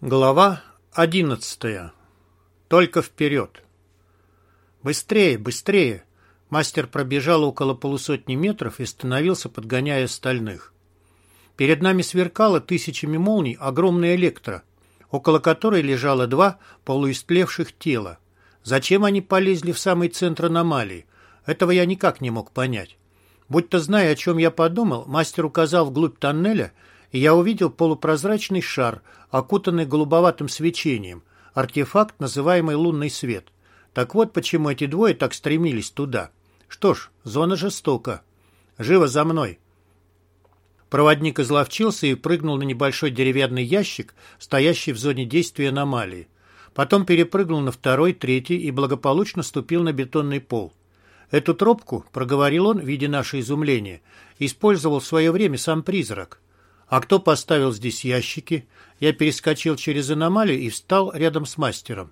Глава 11. Только вперед. Быстрее, быстрее! Мастер пробежал около полусотни метров и остановился, подгоняя остальных. Перед нами сверкало тысячами молний огромная электро, около которой лежало два полуистлевших тела. Зачем они полезли в самый центр аномалии? Этого я никак не мог понять. Будто зная, о чем я подумал, мастер указал вглубь тоннеля, и я увидел полупрозрачный шар, окутанный голубоватым свечением, артефакт, называемый лунный свет. Так вот, почему эти двое так стремились туда. Что ж, зона жестока. Живо за мной. Проводник изловчился и прыгнул на небольшой деревянный ящик, стоящий в зоне действия аномалии. Потом перепрыгнул на второй, третий и благополучно ступил на бетонный пол. Эту тропку, проговорил он, видя наше изумление, использовал в свое время сам призрак. А кто поставил здесь ящики? Я перескочил через аномалию и встал рядом с мастером.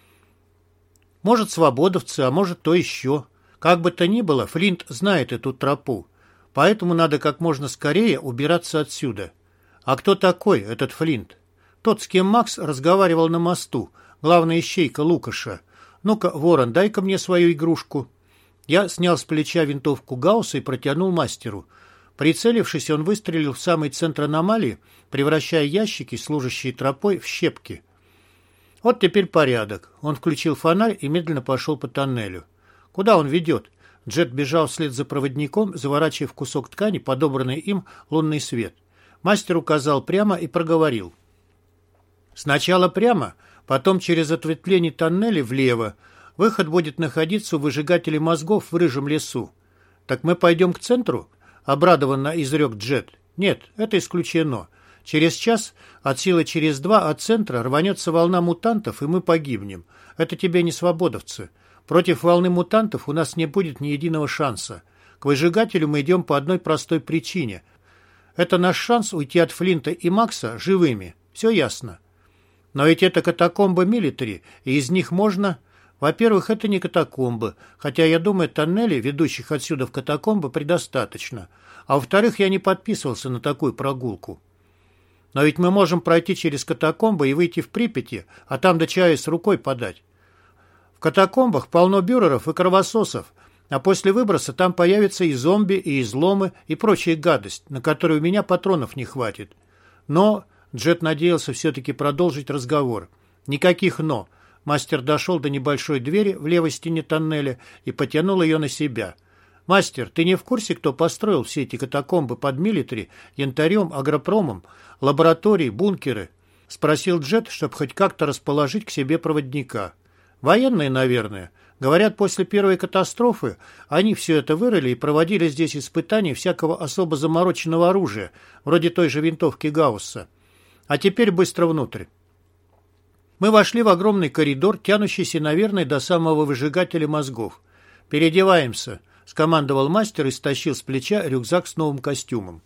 Может, свободовцы, а может, то еще. Как бы то ни было, Флинт знает эту тропу. Поэтому надо как можно скорее убираться отсюда. А кто такой этот Флинт? Тот, с кем Макс разговаривал на мосту, главная ищейка Лукаша. Ну-ка, Ворон, дай-ка мне свою игрушку. Я снял с плеча винтовку Гаусса и протянул мастеру. Прицелившись, он выстрелил в самый центр аномалии, превращая ящики, служащие тропой, в щепки. Вот теперь порядок. Он включил фонарь и медленно пошел по тоннелю. Куда он ведет? Джет бежал вслед за проводником, заворачивая в кусок ткани, подобранный им, лунный свет. Мастер указал прямо и проговорил. Сначала прямо, потом через ответвление тоннеля влево. Выход будет находиться у выжигателя мозгов в рыжем лесу. Так мы пойдем к центру? Обрадованно изрек Джет. Нет, это исключено. Через час, от силы через два от центра, рванется волна мутантов, и мы погибнем. Это тебе не свободовцы. Против волны мутантов у нас не будет ни единого шанса. К выжигателю мы идем по одной простой причине. Это наш шанс уйти от Флинта и Макса живыми. Все ясно. Но ведь это катакомбы милитари, и из них можно... Во-первых, это не катакомбы, хотя, я думаю, тоннелей, ведущих отсюда в катакомбы, предостаточно. А во-вторых, я не подписывался на такую прогулку. Но ведь мы можем пройти через катакомбы и выйти в Припяти, а там до чая с рукой подать. В катакомбах полно бюреров и кровососов, а после выброса там появятся и зомби, и изломы, и прочая гадость, на которую у меня патронов не хватит. Но... Джет надеялся все-таки продолжить разговор. Никаких «но». Мастер дошел до небольшой двери в левой стене тоннеля и потянул ее на себя. «Мастер, ты не в курсе, кто построил все эти катакомбы под милитари, янтарем, агропромом, лаборатории, бункеры?» — спросил Джет, чтобы хоть как-то расположить к себе проводника. «Военные, наверное. Говорят, после первой катастрофы они все это вырыли и проводили здесь испытания всякого особо замороченного оружия, вроде той же винтовки Гаусса. А теперь быстро внутрь». Мы вошли в огромный коридор, тянущийся, наверное, до самого выжигателя мозгов. «Переодеваемся», — скомандовал мастер и стащил с плеча рюкзак с новым костюмом.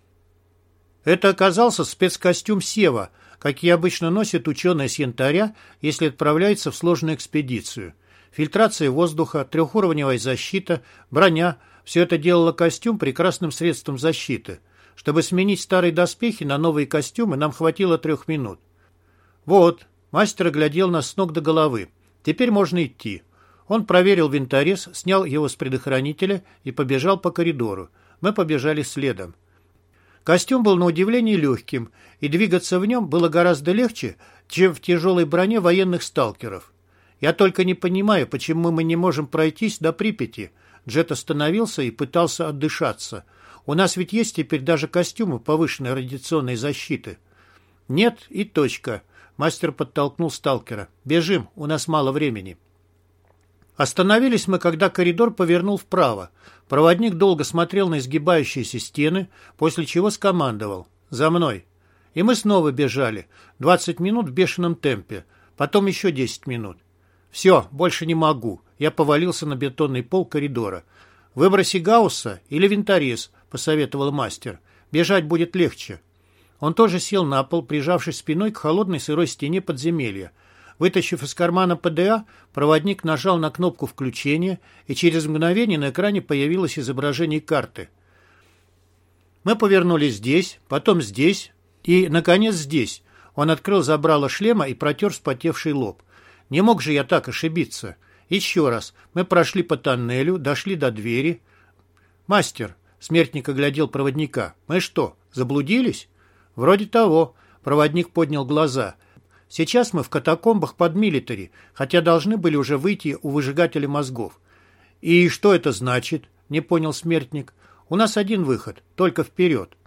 Это оказался спецкостюм Сева, какие обычно носят ученые с янтаря, если отправляются в сложную экспедицию. Фильтрация воздуха, трехуровневая защита, броня — все это делало костюм прекрасным средством защиты. Чтобы сменить старые доспехи на новые костюмы, нам хватило 3 минут. «Вот». Мастер оглядел нас с ног до головы. Теперь можно идти. Он проверил винторез, снял его с предохранителя и побежал по коридору. Мы побежали следом. Костюм был на удивление легким, и двигаться в нем было гораздо легче, чем в тяжелой броне военных сталкеров. Я только не понимаю, почему мы не можем пройтись до Припяти. Джет остановился и пытался отдышаться. У нас ведь есть теперь даже костюмы повышенной радиационной защиты. Нет и точка. Мастер подтолкнул сталкера. «Бежим, у нас мало времени». Остановились мы, когда коридор повернул вправо. Проводник долго смотрел на изгибающиеся стены, после чего скомандовал: «За мной». И мы снова бежали. 20 минут в бешеном темпе. Потом еще 10 минут. «Все, больше не могу». Я повалился на бетонный пол коридора. «Выброси Гаусса или винторез», — посоветовал мастер. «Бежать будет легче». Он тоже сел на пол, прижавшись спиной к холодной сырой стене подземелья. Вытащив из кармана ПДА, проводник нажал на кнопку включения, и через мгновение на экране появилось изображение карты. Мы повернули здесь, потом здесь и, наконец, здесь. Он открыл забрало шлема и протер вспотевший лоб. «Не мог же я так ошибиться. Еще раз. Мы прошли по тоннелю, дошли до двери». «Мастер», — Смертник оглядел проводника, — «мы что, заблудились?» «Вроде того». Проводник поднял глаза. «Сейчас мы в катакомбах под милитари, хотя должны были уже выйти у выжигателя мозгов». «И что это значит?» — не понял Смертник. «У нас один выход, только вперед».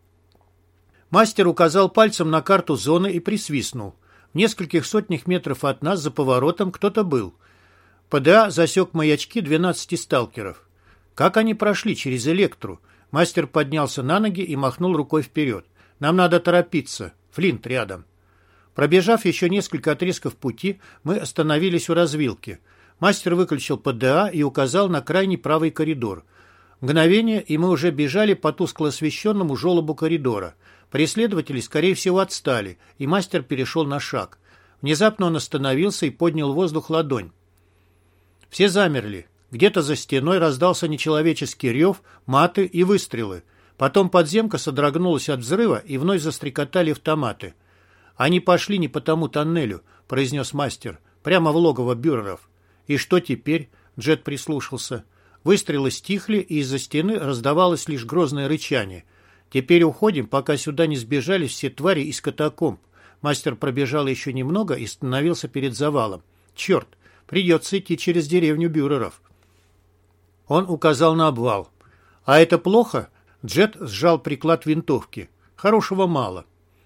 Мастер указал пальцем на карту зоны и присвистнул. В нескольких сотнях метров от нас за поворотом кто-то был. ПДА засек маячки 12 сталкеров. Как они прошли через Электру? Мастер поднялся на ноги и махнул рукой вперед. «Нам надо торопиться. Флинт рядом». Пробежав еще несколько отрезков пути, мы остановились у развилки. Мастер выключил ПДА и указал на крайний правый коридор. Мгновение, и мы уже бежали по тускло освещенному желобу коридора. Преследователи, скорее всего, отстали, и мастер перешел на шаг. Внезапно он остановился и поднял в воздух ладонь. Все замерли. Где-то за стеной раздался нечеловеческий рев, маты и выстрелы. Потом подземка содрогнулась от взрыва, и вновь застрекотали автоматы. «Они пошли не по тому тоннелю», — произнес мастер, — «прямо в логово бюреров». «И что теперь?» — Джет прислушался. Выстрелы стихли, и из-за стены раздавалось лишь грозное рычание. «Теперь уходим, пока сюда не сбежали все твари из катакомб». Мастер пробежал еще немного и остановился перед завалом. «Черт, придется идти через деревню бюреров». Он указал на обвал. «А это плохо?» Джет сжал приклад винтовки. «Хорошего мало».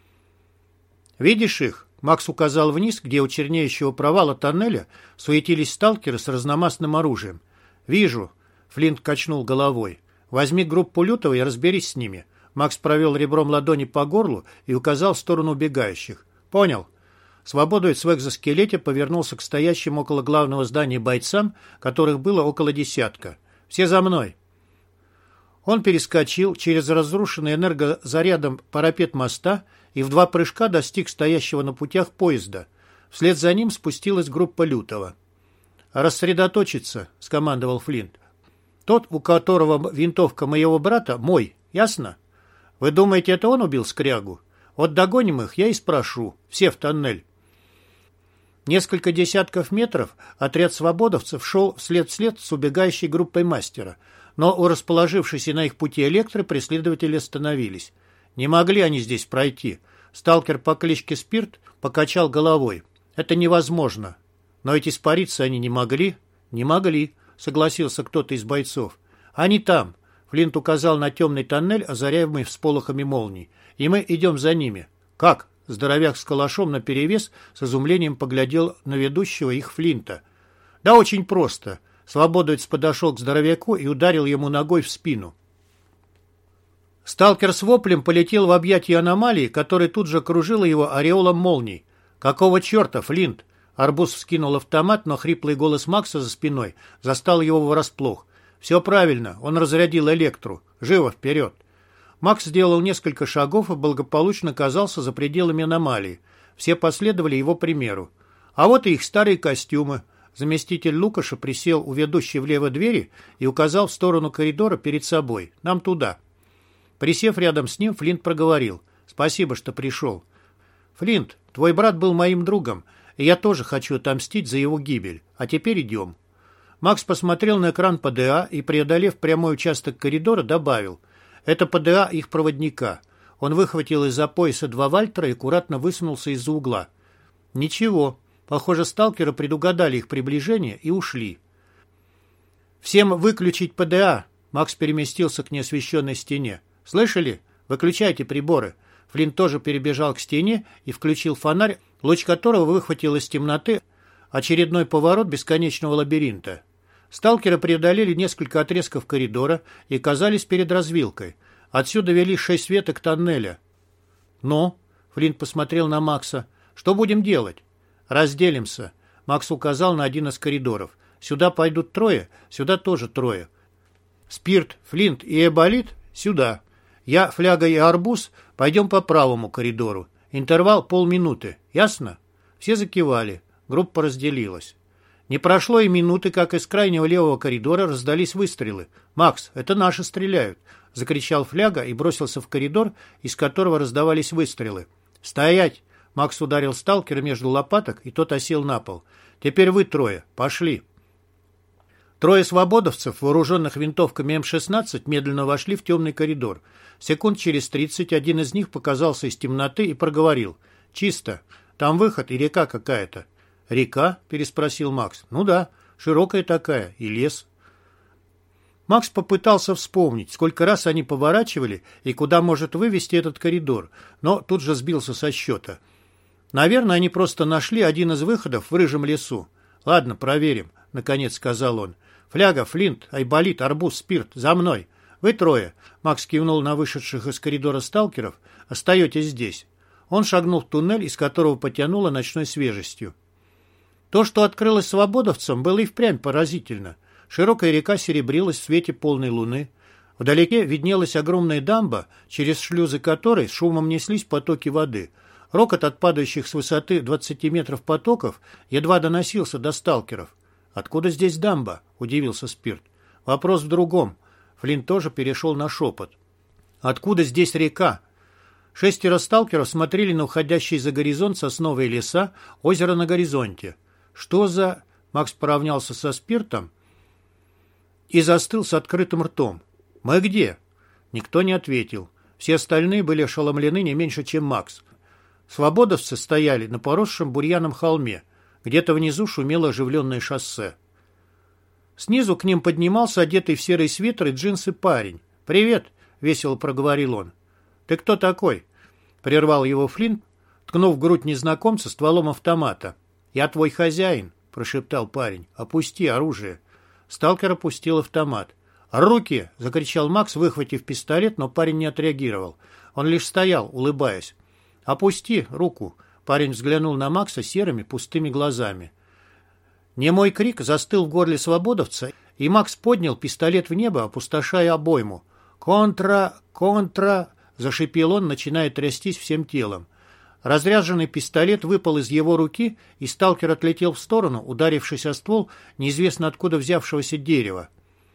«Видишь их?» Макс указал вниз, где у чернеющего провала тоннеля суетились сталкеры с разномастным оружием. «Вижу». Флинт качнул головой. «Возьми группу Лютого и разберись с ними». Макс провел ребром ладони по горлу и указал в сторону убегающих. «Понял». Свободовец в экзоскелете повернулся к стоящим около главного здания бойцам, которых было около десятка. «Все за мной». Он перескочил через разрушенный энергозарядом парапет моста и в 2 прыжка достиг стоящего на путях поезда. Вслед за ним спустилась группа Лютого. «Рассредоточиться», — скомандовал Флинт. «Тот, у которого винтовка моего брата, мой, ясно? Вы думаете, это он убил скрягу? Вот догоним их, я и спрошу. Все в тоннель». Несколько десятков метров отряд свободовцев шел вслед с убегающей группой мастера, но у расположившейся на их пути Электры преследователи остановились. Не могли они здесь пройти. Сталкер по кличке Спирт покачал головой. «Это невозможно». «Но ведь испариться они не могли?» «Не могли», — согласился кто-то из бойцов. «Они там». Флинт указал на темный тоннель, озаряемый всполохами молний. «И мы идем за ними». «Как?» Здоровяк с калашом наперевес с изумлением поглядел на ведущего их Флинта. «Да очень просто». Свободовец подошел к здоровяку и ударил ему ногой в спину. Сталкер с воплем полетел в объятия аномалии, которая тут же окружила его ореолом молний. «Какого черта, Флинт?» Арбуз вскинул автомат, но хриплый голос Макса за спиной застал его врасплох. «Все правильно, он разрядил Электру. Живо вперед!» Макс сделал несколько шагов и благополучно оказался за пределами аномалии. Все последовали его примеру. А вот и их старые костюмы. Заместитель Лукаша присел у ведущей влево двери и указал в сторону коридора перед собой. «Нам туда». Присев рядом с ним, Флинт проговорил. «Спасибо, что пришел». «Флинт, твой брат был моим другом, и я тоже хочу отомстить за его гибель. А теперь идем». Макс посмотрел на экран ПДА и, преодолев прямой участок коридора, добавил. «Это ПДА их проводника». Он выхватил из-за пояса 2 Вальтера и аккуратно высунулся из-за угла. «Ничего. Похоже, сталкеры предугадали их приближение и ушли». «Всем выключить ПДА!» Макс переместился к неосвещенной стене. «Слышали? Выключайте приборы». Флинт тоже перебежал к стене и включил фонарь, луч которого выхватил из темноты очередной поворот бесконечного лабиринта. Сталкеры преодолели несколько отрезков коридора и оказались перед развилкой. Отсюда вели 6 веток тоннеля. «Ну?» — Флинт посмотрел на Макса. «Что будем делать?» «Разделимся». Макс указал на один из коридоров. «Сюда пойдут 3, сюда тоже 3. Спирт, Флинт и Эболит — сюда. Я, Фляга и Арбуз пойдем по правому коридору. Интервал полминуты. Ясно?» Все закивали. Группа разделилась. Не прошло и минуты, как из крайнего левого коридора раздались выстрелы. «Макс, это наши стреляют!» — закричал Фляга и бросился в коридор, из которого раздавались выстрелы. «Стоять!» Макс ударил сталкера между лопаток, и тот осел на пол. «Теперь вы трое. Пошли». Трое свободовцев, вооруженных винтовками М-16, медленно вошли в темный коридор. Секунд через 30 один из них показался из темноты и проговорил. «Чисто. Там выход и река какая-то». «Река?» – переспросил Макс. «Ну да, широкая такая, и лес». Макс попытался вспомнить, сколько раз они поворачивали и куда может вывести этот коридор, но тут же сбился со счета. Наверное, они просто нашли один из выходов в рыжем лесу. «Ладно, проверим», — наконец сказал он. «Фляга, Флинт, Айболит, Арбуз, Спирт, за мной. Вы трое», — Макс кивнул на вышедших из коридора сталкеров, — «остаетесь здесь». Он шагнул в туннель, из которого потянуло ночной свежестью. То, что открылось свободовцам, было и впрямь поразительно. Широкая река серебрилась в свете полной луны. Вдалеке виднелась огромная дамба, через шлюзы которой с шумом неслись потоки воды. Рокот от падающих с высоты 20 метров потоков едва доносился до сталкеров. «Откуда здесь дамба?» – удивился Спирт. «Вопрос в другом». Флинт тоже перешел на шепот. «Откуда здесь река?» 6 сталкеров смотрели на уходящие за горизонт сосновые леса, озеро на горизонте. «Что за...» – Макс поравнялся со Спиртом и застыл с открытым ртом. «Мы где?» Никто не ответил. Все остальные были ошеломлены не меньше, чем Макс. Свободовцы стояли на поросшем бурьяном холме. Где-то внизу шумело оживленное шоссе. Снизу к ним поднимался одетый в серый свитер и джинсы парень. «Привет!» — весело проговорил он. «Ты кто такой?» — прервал его Флинт, ткнув в грудь незнакомца стволом автомата. «Я твой хозяин», — прошептал парень. «Опусти оружие». Сталкер опустил автомат. «Руки!» — закричал Макс, выхватив пистолет, но парень не отреагировал. Он лишь стоял, улыбаясь. «Опусти руку!» — парень взглянул на Макса серыми пустыми глазами. Немой крик застыл в горле свободовца, и Макс поднял пистолет в небо, опустошая обойму. «Контра! Контра!» — зашипел он, начиная трястись всем телом. Разряженный пистолет выпал из его руки, и сталкер отлетел в сторону, ударившись о ствол неизвестно откуда взявшегося дерева.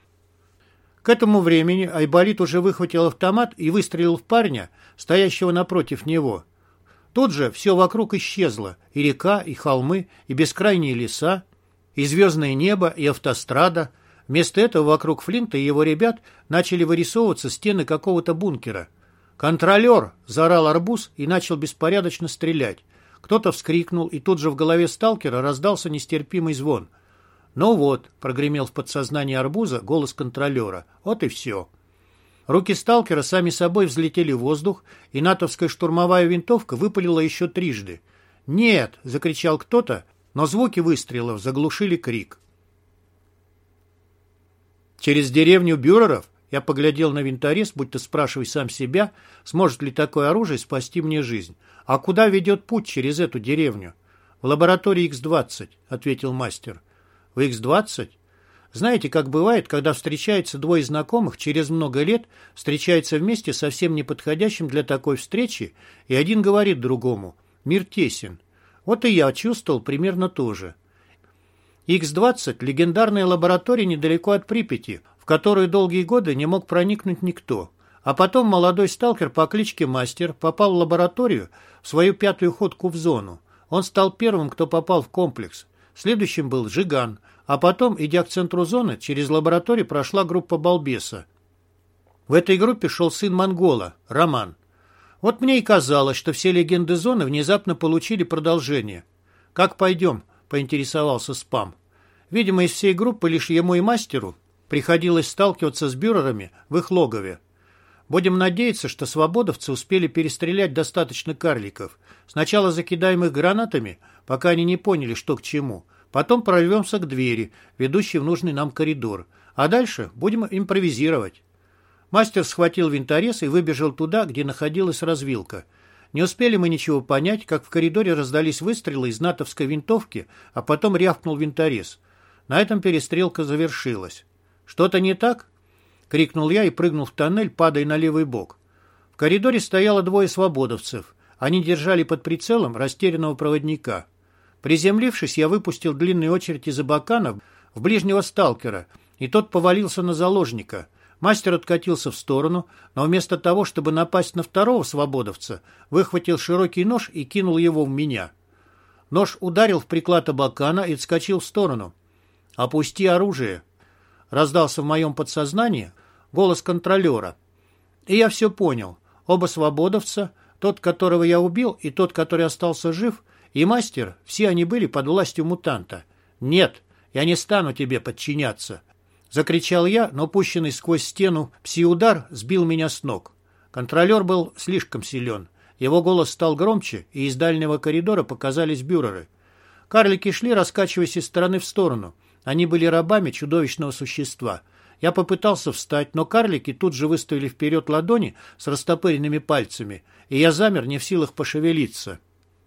К этому времени Айболит уже выхватил автомат и выстрелил в парня, стоящего напротив него. Тут же все вокруг исчезло, и река, и холмы, и бескрайние леса, и звездное небо, и автострада. Вместо этого вокруг Флинта и его ребят начали вырисовываться стены какого-то бункера. «Контролер!» – заорал Арбуз и начал беспорядочно стрелять. Кто-то вскрикнул, и тут же в голове сталкера раздался нестерпимый звон. «Ну вот», – прогремел в подсознании Арбуза голос контролера. «Вот и все». Руки сталкера сами собой взлетели в воздух, и натовская штурмовая винтовка выпалила еще трижды. «Нет!» – закричал кто-то, но звуки выстрелов заглушили крик. Через деревню Бюреров я поглядел на винторез, будто спрашивая сам себя, сможет ли такое оружие спасти мне жизнь. «А куда ведет путь через эту деревню?» «В лаборатории Х-20», — ответил мастер. «В Х-20? Знаете, как бывает, когда встречаются двое знакомых, через много лет встречаются вместе совсем неподходящим для такой встречи, и один говорит другому: «Мир тесен». Вот и я чувствовал примерно то же. Х-20 – легендарная лаборатория недалеко от Припяти, в которую долгие годы не мог проникнуть никто. А потом молодой сталкер по кличке Мастер попал в лабораторию в свою 5-ю ходку в зону. Он стал первым, кто попал в комплекс. Следующим был Жиган, а потом, идя к центру зоны, через лабораторию прошла группа балбеса. В этой группе шел сын монгола, Роман. Вот мне и казалось, что все легенды зоны внезапно получили продолжение. «Как пойдем?» – поинтересовался Спам. Видимо, из всей группы лишь ему и Мастеру приходилось сталкиваться с бюрерами в их логове. Будем надеяться, что свободовцы успели перестрелять достаточно карликов. Сначала закидаем их гранатами, пока они не поняли, что к чему. Потом прорвемся к двери, ведущей в нужный нам коридор. А дальше будем импровизировать. Мастер схватил винторез и выбежал туда, где находилась развилка. Не успели мы ничего понять, как в коридоре раздались выстрелы из натовской винтовки, а потом рявкнул винторез. На этом перестрелка завершилась. «Что-то не так?» — крикнул я и прыгнул в тоннель, падая на левый бок. В коридоре стояло двое свободовцев. Они держали под прицелом растерянного проводника. Приземлившись, я выпустил длинную очередь из абакана в ближнего сталкера, и тот повалился на заложника. Мастер откатился в сторону, но вместо того, чтобы напасть на второго свободовца, выхватил широкий нож и кинул его в меня. Нож ударил в приклад абакана и отскочил в сторону. «Опусти оружие!» Раздался в моем подсознании голос контролера. И я все понял. Оба свободовца, тот, которого я убил, и тот, который остался жив, и мастер, все они были под властью мутанта. «Нет, я не стану тебе подчиняться!» Закричал я, но пущенный сквозь стену пси-удар сбил меня с ног. Контролер был слишком силен. Его голос стал громче, и из дальнего коридора показались бюреры. Карлики шли, раскачиваясь из стороны в сторону. Они были рабами чудовищного существа. Я попытался встать, но карлики тут же выставили вперед ладони с растопыренными пальцами, и я замер, не в силах пошевелиться.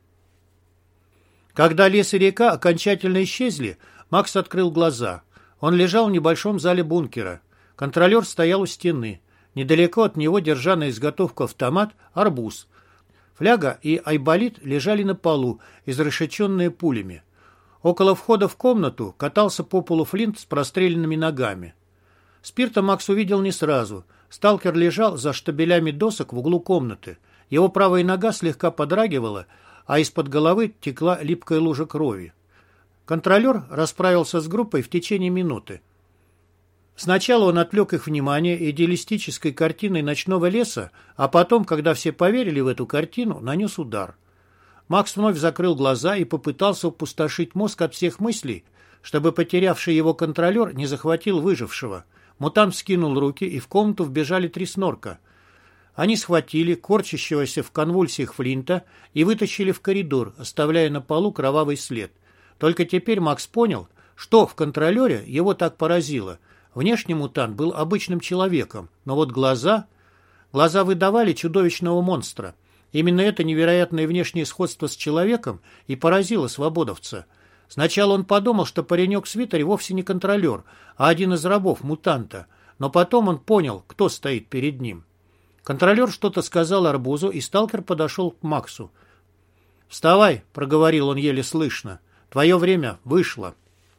Когда лес и река окончательно исчезли, Макс открыл глаза. Он лежал в небольшом зале бункера. Контролер стоял у стены. Недалеко от него, держа на изготовку автомат, арбуз. Фляга и айболит лежали на полу, изрешеченные пулями. Около входа в комнату катался по полу Флинт с простреленными ногами. Спирта Макс увидел не сразу. Сталкер лежал за штабелями досок в углу комнаты. Его правая нога слегка подрагивала, а из-под головы текла липкая лужа крови. Контролер расправился с группой в течение минуты. Сначала он отвлек их внимание идеалистической картиной ночного леса, а потом, когда все поверили в эту картину, нанес удар. Макс вновь закрыл глаза и попытался опустошить мозг от всех мыслей, чтобы потерявший его контролер не захватил выжившего. Мутант вскинул руки, и в комнату вбежали 3 снорка. Они схватили корчащегося в конвульсиях Флинта и вытащили в коридор, оставляя на полу кровавый след. Только теперь Макс понял, что в контролере его так поразило. Внешне мутант был обычным человеком, но вот глаза выдавали чудовищного монстра. Именно это невероятное внешнее сходство с человеком и поразило свободовца. Сначала он подумал, что паренек в свитере вовсе не контролер, а один из рабов мутанта, но потом он понял, кто стоит перед ним. Контролер что-то сказал арбузу, и сталкер подошел к Максу. «Вставай», — проговорил он еле слышно. «Твое время вышло».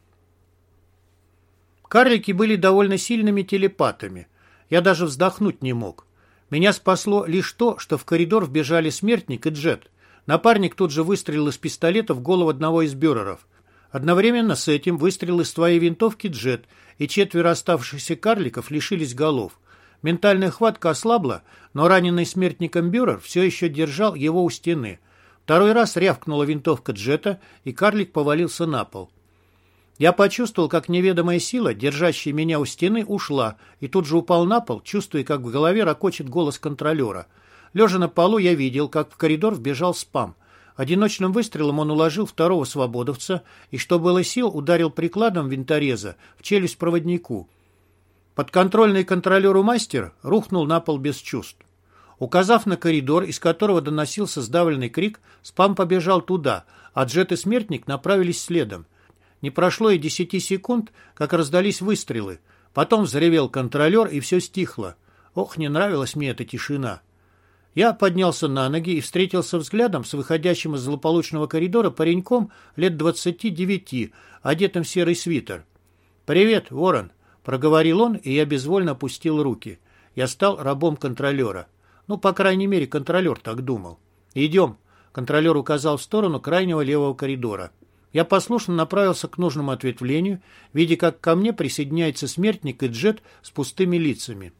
Карлики были довольно сильными телепатами. Я даже вздохнуть не мог. Меня спасло лишь то, что в коридор вбежали Смертник и Джет. Напарник тут же выстрелил из пистолета в голову одного из бюреров. Одновременно с этим выстрел из своей винтовки Джет, и 4 оставшихся карликов лишились голов. Ментальная хватка ослабла, но раненый Смертником бюрер все еще держал его у стены. Второй раз рявкнула винтовка Джета, и карлик повалился на пол. Я почувствовал, как неведомая сила, держащая меня у стены, ушла, и тут же упал на пол, чувствуя, как в голове ракочет голос контролера. Лежа на полу, я видел, как в коридор вбежал спам. Одиночным выстрелом он уложил второго свободовца и, что было сил, ударил прикладом винтореза в челюсть проводнику. Подконтрольный контролеру мастер рухнул на пол без чувств. Указав на коридор, из которого доносился сдавленный крик, спам побежал туда, а Джет и Смертник направились следом. Не прошло и 10 секунд, как раздались выстрелы. Потом взревел контролер, и все стихло. Ох, не нравилась мне эта тишина. Я поднялся на ноги и встретился взглядом с выходящим из злополучного коридора пареньком лет 29, одетым в серый свитер. «Привет, Ворон», — проговорил он, и я безвольно опустил руки. Я стал рабом контролера. Ну, по крайней мере, контролер так думал. «Идем», — контролер указал в сторону крайнего левого коридора. Я послушно направился к нужному ответвлению, видя, как ко мне присоединяется Смертник и Джет с пустыми лицами.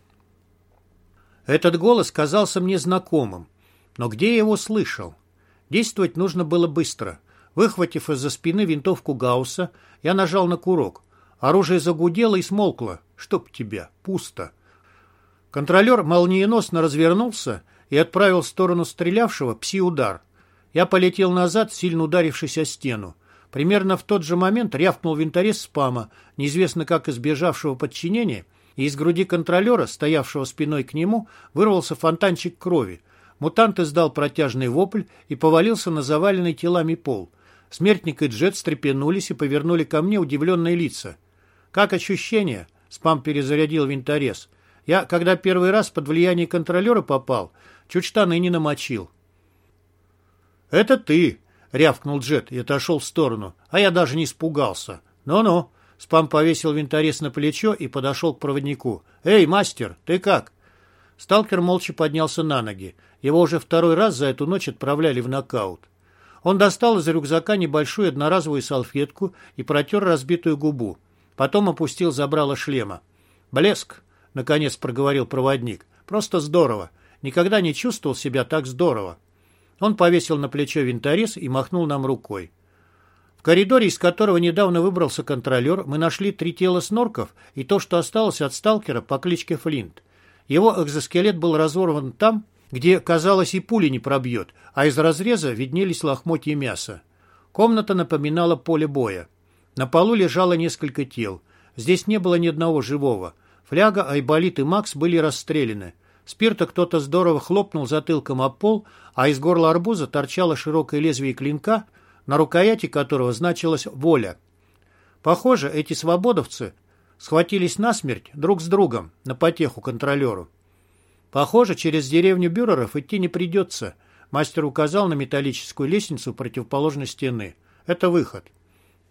Этот голос казался мне знакомым, но где я его слышал? Действовать нужно было быстро. Выхватив из-за спины винтовку Гаусса, я нажал на курок. Оружие загудело и смолкло. Чтоб тебя, пусто. Контролер молниеносно развернулся и отправил в сторону стрелявшего пси-удар. Я полетел назад, сильно ударившись о стену. Примерно в тот же момент рявкнул винторез спама, неизвестно как избежавшего подчинения, и из груди контролера, стоявшего спиной к нему, вырвался фонтанчик крови. Мутант издал протяжный вопль и повалился на заваленный телами пол. Смертник и Джет встрепенулись и повернули ко мне удивленные лица. «Как ощущение?» — спам перезарядил винторез. «Я, когда первый раз под влияние контролера попал, чуть штаны не намочил». «Это ты!» — рявкнул Джет и отошел в сторону. А я даже не испугался. «Ну-ну, Спам повесил винторез на плечо и подошел к проводнику. «Эй, мастер, ты как?» Сталкер молча поднялся на ноги. Его уже второй раз за эту ночь отправляли в нокаут. Он достал из рюкзака небольшую одноразовую салфетку и протер разбитую губу. Потом опустил забрало шлема. «Блеск!» — наконец проговорил проводник. «Просто здорово. Никогда не чувствовал себя так здорово». Он повесил на плечо винторез и махнул нам рукой. В коридоре, из которого недавно выбрался контролер, мы нашли 3 тела снорков и то, что осталось от сталкера по кличке Флинт. Его экзоскелет был разорван там, где, казалось, и пули не пробьет, а из разреза виднелись лохмотья мяса. Комната напоминала поле боя. На полу лежало несколько тел. Здесь не было ни одного живого. Фляга, Айболит и Макс были расстреляны. Спирта кто-то здорово хлопнул затылком об пол, а из горла арбуза торчало широкое лезвие клинка, на рукояти которого значилась «Воля». Похоже, эти свободовцы схватились насмерть друг с другом на потеху контролеру. «Похоже, через деревню Бюреров идти не придется», — мастер указал на металлическую лестницу противоположной стены. «Это выход».